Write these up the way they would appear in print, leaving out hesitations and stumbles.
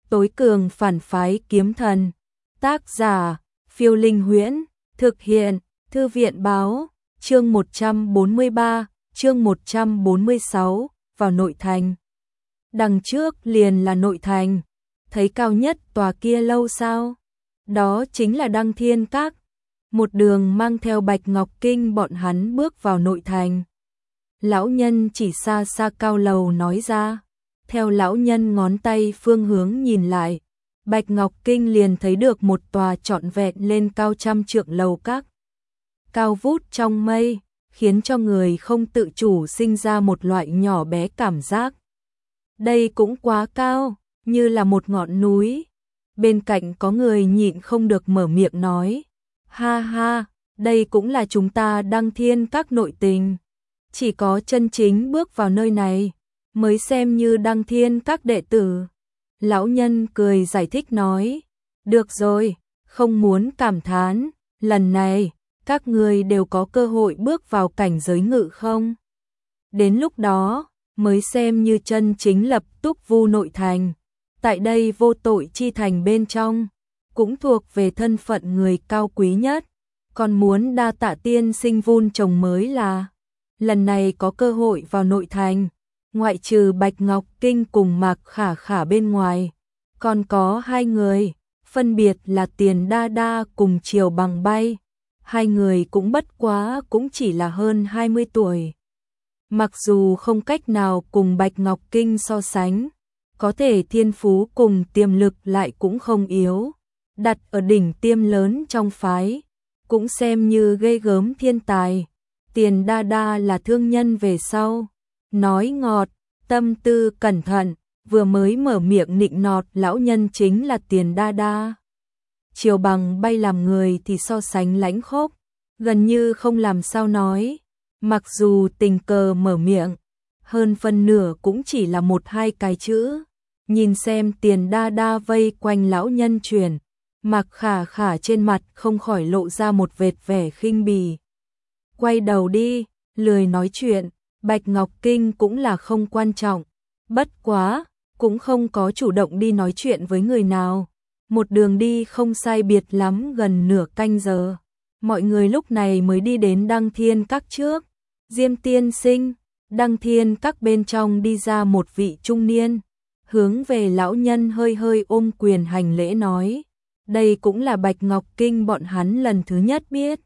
tối cường phản phái kiếm thần. Tác giả, Phiêu Linh Huyễn, thực hiện, Thư viện báo, chương 143, chương 146, vào nội thành. Đằng trước liền là nội thành, thấy cao nhất tòa kia lâu sao? Đó chính là Đăng Thiên Các. Một đường mang theo Bạch Ngọc Kinh bọn hắn bước vào nội thành. Lão nhân chỉ xa xa cao lầu nói ra. Theo lão nhân ngón tay phương hướng nhìn lại, Bạch Ngọc Kinh liền thấy được một tòa trọn vẹn lên cao trăm trượng lầu các. Cao vút trong mây, khiến cho người không tự chủ sinh ra một loại nhỏ bé cảm giác. Đây cũng quá cao, như là một ngọn núi. Bên cạnh có người nhịn không được mở miệng nói. Ha ha, đây cũng là chúng ta Đăng Thiên Các nội tình. Chỉ có chân chính bước vào nơi này, mới xem như Đăng Thiên Các đệ tử. Lão nhân cười giải thích nói. Được rồi, không muốn cảm thán, lần này, các người đều có cơ hội bước vào cảnh giới ngự không? Đến lúc đó, mới xem như chân chính lập Túc Vu nội thành. Tại đây vô tội chi thành bên trong, cũng thuộc về thân phận người cao quý nhất. Còn muốn đa tạ tiên sinh vun trồng mới là, lần này có cơ hội vào nội thành, ngoại trừ Bạch Ngọc Kinh cùng Mạc Khả Khả bên ngoài, còn có hai người, phân biệt là Tiền Đa Đa cùng Triều Bằng Bay. Hai người cũng bất quá cũng chỉ là hơn 20 tuổi. Mặc dù không cách nào cùng Bạch Ngọc Kinh so sánh, có thể thiên phú cùng tiềm lực lại cũng không yếu. Đặt ở đỉnh tiêm lớn trong phái, cũng xem như ghê gớm thiên tài. Tiền Đa Đa là thương nhân về sau, nói ngọt, tâm tư cẩn thận, vừa mới mở miệng nịnh nọt lão nhân chính là Tiền Đa Đa. Triều Bằng Bay làm người thì so sánh lãnh khốc, gần như không làm sao nói, mặc dù tình cờ mở miệng, hơn phân nửa cũng chỉ là một hai cái chữ. Nhìn xem Tiền Đa Đa vây quanh lão nhân truyền, Mạc Khả Khả trên mặt không khỏi lộ ra một vệt vẻ khinh bỉ. Quay đầu đi, lười nói chuyện, Bạch Ngọc Kinh cũng là không quan trọng, bất quá, cũng không có chủ động đi nói chuyện với người nào. Một đường đi không sai biệt lắm gần nửa canh giờ, mọi người lúc này mới đi đến Đăng Thiên Các trước. Diêm tiên sinh, Đăng Thiên Các bên trong đi ra một vị trung niên, hướng về lão nhân hơi hơi ôm quyền hành lễ nói. Đây cũng là Bạch Ngọc Kinh bọn hắn lần thứ nhất biết.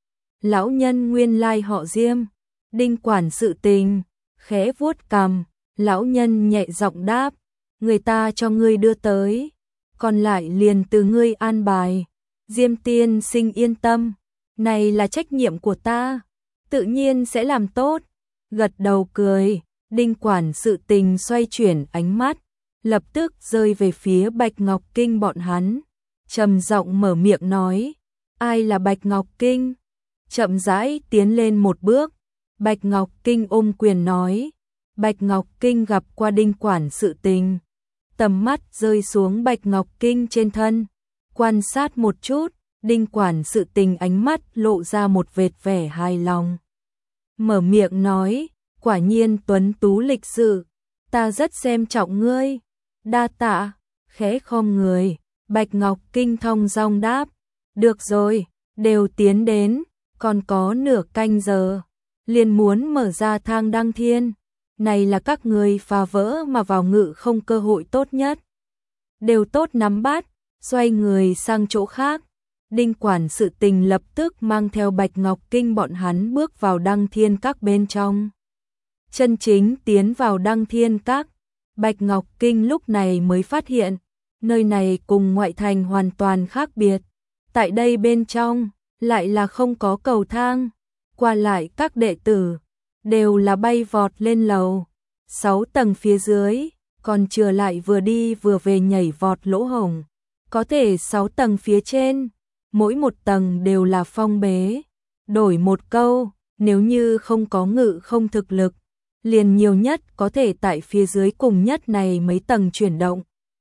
Lão nhân nguyên lai họ Diêm, Đinh quản sự tình, khẽ vuốt cằm, lão nhân nhẹ giọng đáp, người ta cho ngươi đưa tới, còn lại liền từ ngươi an bài. Diêm tiên sinh yên tâm, này là trách nhiệm của ta, tự nhiên sẽ làm tốt. Gật đầu cười, Đinh quản sự tình xoay chuyển ánh mắt, lập tức rơi về phía Bạch Ngọc Kinh bọn hắn, trầm giọng mở miệng nói, ai là Bạch Ngọc Kinh? Chậm rãi tiến lên một bước, Bạch Ngọc Kinh ôm quyền nói, Bạch Ngọc Kinh gặp qua Đinh quản sự tình. Tầm mắt rơi xuống Bạch Ngọc Kinh trên thân, quan sát một chút, Đinh quản sự tình ánh mắt lộ ra một vệt vẻ hài lòng. Mở miệng nói, quả nhiên tuấn tú lịch sự, ta rất xem trọng ngươi. Đa tạ, khẽ khom người, Bạch Ngọc Kinh thong dong đáp, được rồi, đều tiến đến, còn có nửa canh giờ, liền muốn mở ra thang Đăng Thiên. Này là các người phá vỡ mà vào ngự không cơ hội tốt nhất. Đều tốt nắm bắt, xoay người sang chỗ khác. Đinh quản sự tình lập tức mang theo Bạch Ngọc Kinh bọn hắn bước vào Đăng Thiên Các bên trong. Chân chính tiến vào Đăng Thiên Các, Bạch Ngọc Kinh lúc này mới phát hiện, nơi này cùng ngoại thành hoàn toàn khác biệt. Tại đây bên trong, lại là không có cầu thang, qua lại các đệ tử đều là bay vọt lên lầu. 6 tầng phía dưới, còn chưa lại vừa đi vừa về nhảy vọt lỗ hổng. Có thể 6 tầng phía trên, mỗi một tầng đều là phong bế. Đổi một câu, nếu như không có ngự không thực lực, liền nhiều nhất có thể tại phía dưới cùng nhất này mấy tầng chuyển động.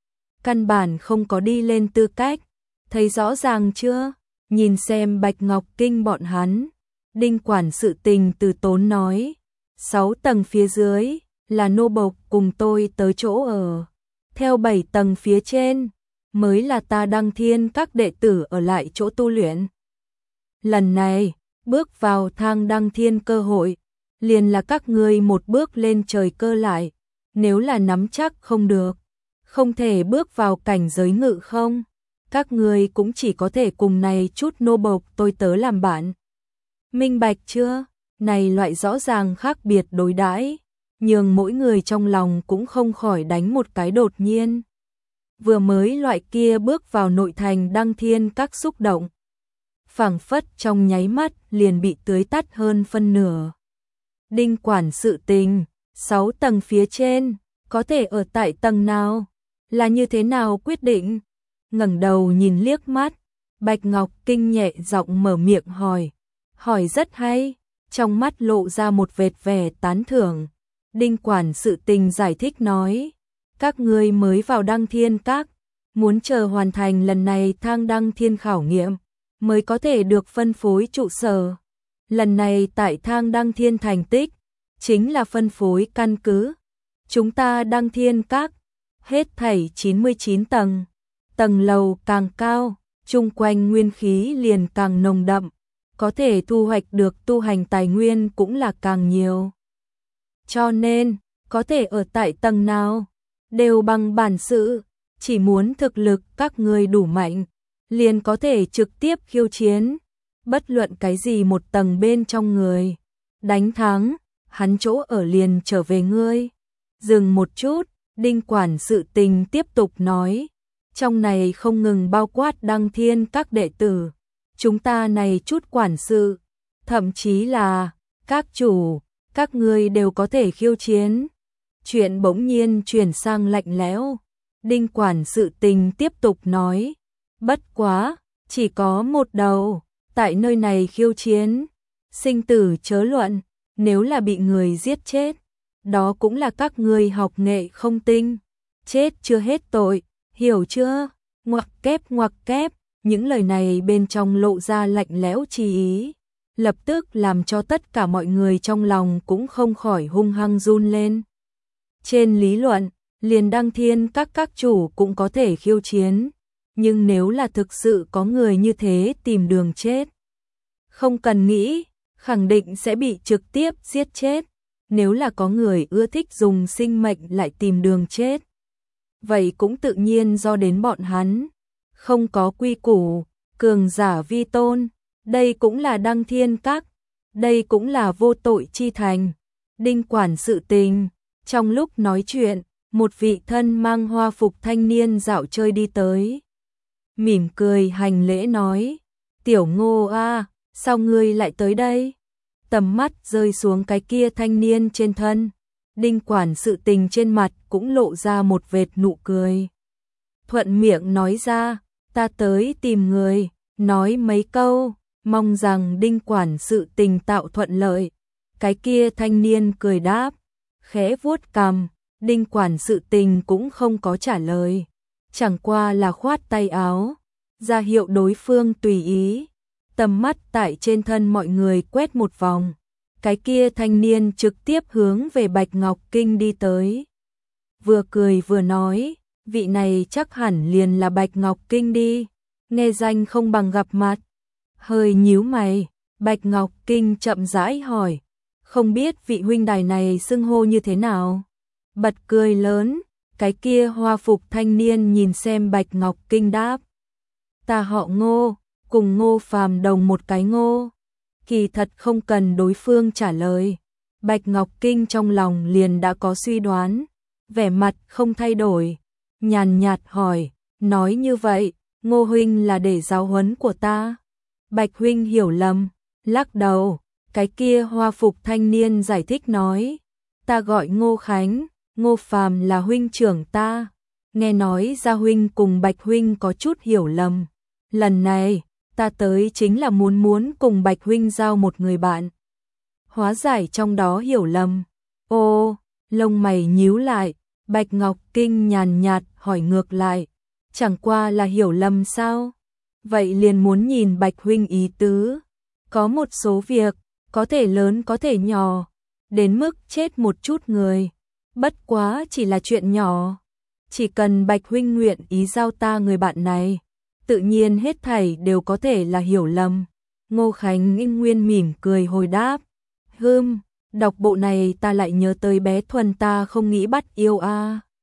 Căn bản không có đi lên tư cách. Thấy rõ ràng chưa? Nhìn xem Bạch Ngọc Kinh bọn hắn. Đinh quản sự tình từ tốn nói, 6 tầng phía dưới là nô bộc cùng tôi tới chỗ ở. theo 7 tầng phía trên, mới là ta Đăng Thiên các đệ tử ở lại chỗ tu luyện. Lần này, bước vào thang Đăng Thiên cơ hội, liền là các ngươi một bước lên trời cơ lại, nếu là nắm chắc không được, không thể bước vào cảnh giới ngự không, các ngươi cũng chỉ có thể cùng này chút nô bộc tôi tớ làm bạn. Minh bạch chưa? Này loại rõ ràng khác biệt đối đãi, nhưng mỗi người trong lòng cũng không khỏi đánh một cái đột nhiên. Vừa mới loại kia bước vào nội thành Đăng Thiên các xúc động, phảng phất trong nháy mắt liền bị tưới tắt hơn phân nửa. Đinh quản sự tình, 6 tầng phía trên, có thể ở tại tầng nào, là như thế nào quyết định? Ngẩng đầu nhìn liếc mắt, Bạch Ngọc Kinh nhẹ giọng mở miệng hỏi rất hay, trong mắt lộ ra một vệt vẻ tán thưởng. Đinh quản sự tình giải thích nói, các ngươi mới vào Đăng Thiên các, muốn chờ hoàn thành lần này thang Đăng Thiên khảo nghiệm, mới có thể được phân phối trụ sở. Lần này tại thang Đăng Thiên thành tích, chính là phân phối căn cứ. Chúng ta Đăng Thiên các, hết thảy 99 tầng, tầng lầu càng cao, chung quanh nguyên khí liền càng nồng đậm, có thể thu hoạch được tu hành tài nguyên cũng là càng nhiều. Cho nên, có thể ở tại tầng nào, đều bằng bản sự, chỉ muốn thực lực các người đủ mạnh, liền có thể trực tiếp khiêu chiến, bất luận cái gì một tầng bên trong người. Đánh thắng, hắn chỗ ở liền trở về ngươi. Dừng một chút, Đinh quản sự tình tiếp tục nói, trong này không ngừng bao quát Đăng Thiên các đệ tử, chúng ta này chút quản sự, thậm chí là các chủ, các ngươi đều có thể khiêu chiến. Chuyện bỗng nhiên chuyển sang lạnh lẽo. Đinh quản sự tình tiếp tục nói, bất quá, chỉ có một đầu, tại nơi này khiêu chiến, sinh tử chớ luận, nếu là bị người giết chết, đó cũng là các ngươi học nghệ không tinh, chết chưa hết tội, hiểu chưa? Ngoặc kép, những lời này bên trong lộ ra lạnh lẽo chi ý, lập tức làm cho tất cả mọi người trong lòng cũng không khỏi hung hăng run lên. Trên lý luận, liền Đăng Thiên các chủ cũng có thể khiêu chiến, nhưng nếu là thực sự có người như thế tìm đường chết, không cần nghĩ, khẳng định sẽ bị trực tiếp giết chết. Nếu là có người ưa thích dùng sinh mệnh lại tìm đường chết, vậy cũng tự nhiên do đến bọn hắn. Không có quy củ, cường giả vi tôn, đây cũng là Đăng Thiên các, đây cũng là vô tội chi thành. Đinh quản sự tình, trong lúc nói chuyện, một vị thân mang hoa phục thanh niên dạo chơi đi tới. Mỉm cười hành lễ nói, tiểu Ngô a, sao ngươi lại tới đây? Tầm mắt rơi xuống cái kia thanh niên trên thân, Đinh quản sự tình trên mặt cũng lộ ra một vệt nụ cười. Thuận miệng nói ra, ta tới tìm người, nói mấy câu, mong rằng Đinh quản sự tình tạo thuận lợi. Cái kia thanh niên cười đáp, khẽ vuốt cằm, Đinh quản sự tình cũng không có trả lời, chẳng qua là khoát tay áo, ra hiệu đối phương tùy ý. Tầm mắt tại trên thân mọi người quét một vòng, cái kia thanh niên trực tiếp hướng về Bạch Ngọc Kinh đi tới. Vừa cười vừa nói, vị này chắc hẳn liền là Bạch Ngọc Kinh đi, nghe danh không bằng gặp mặt. Hơi nhíu mày, Bạch Ngọc Kinh chậm rãi hỏi, không biết vị huynh đài này xưng hô như thế nào? Bật cười lớn, cái kia hoa phục thanh niên nhìn xem Bạch Ngọc Kinh đáp, ta họ Ngô, cùng Ngô Phàm đồng một cái Ngô. Kỳ thật không cần đối phương trả lời, Bạch Ngọc Kinh trong lòng liền đã có suy đoán, vẻ mặt không thay đổi, nhàn nhạt hỏi, nói như vậy, Ngô huynh là để giáo huấn của ta? Bạch huynh hiểu lầm, lắc đầu, cái kia hoa phục thanh niên giải thích nói, ta gọi Ngô Khánh, Ngô Phàm là huynh trưởng ta, nghe nói gia huynh cùng Bạch huynh có chút hiểu lầm, lần này ta tới chính là muốn cùng Bạch huynh giao một người bạn, hóa giải trong đó hiểu lầm. Ô, lông mày nhíu lại, Bạch Ngọc Kinh nhàn nhạt hỏi ngược lại, chẳng qua là hiểu lầm sao? Vậy liền muốn nhìn Bạch huynh ý tứ, có một số việc, có thể lớn có thể nhỏ, đến mức chết một chút người, bất quá chỉ là chuyện nhỏ. Chỉ cần Bạch huynh nguyện ý giao ta người bạn này, tự nhiên hết thảy đều có thể là hiểu lầm. Ngô Khánh Nguyên mỉm cười hồi đáp, đọc bộ này ta lại nhớ tới bé Thuần ta không nghĩ bắt yêu a.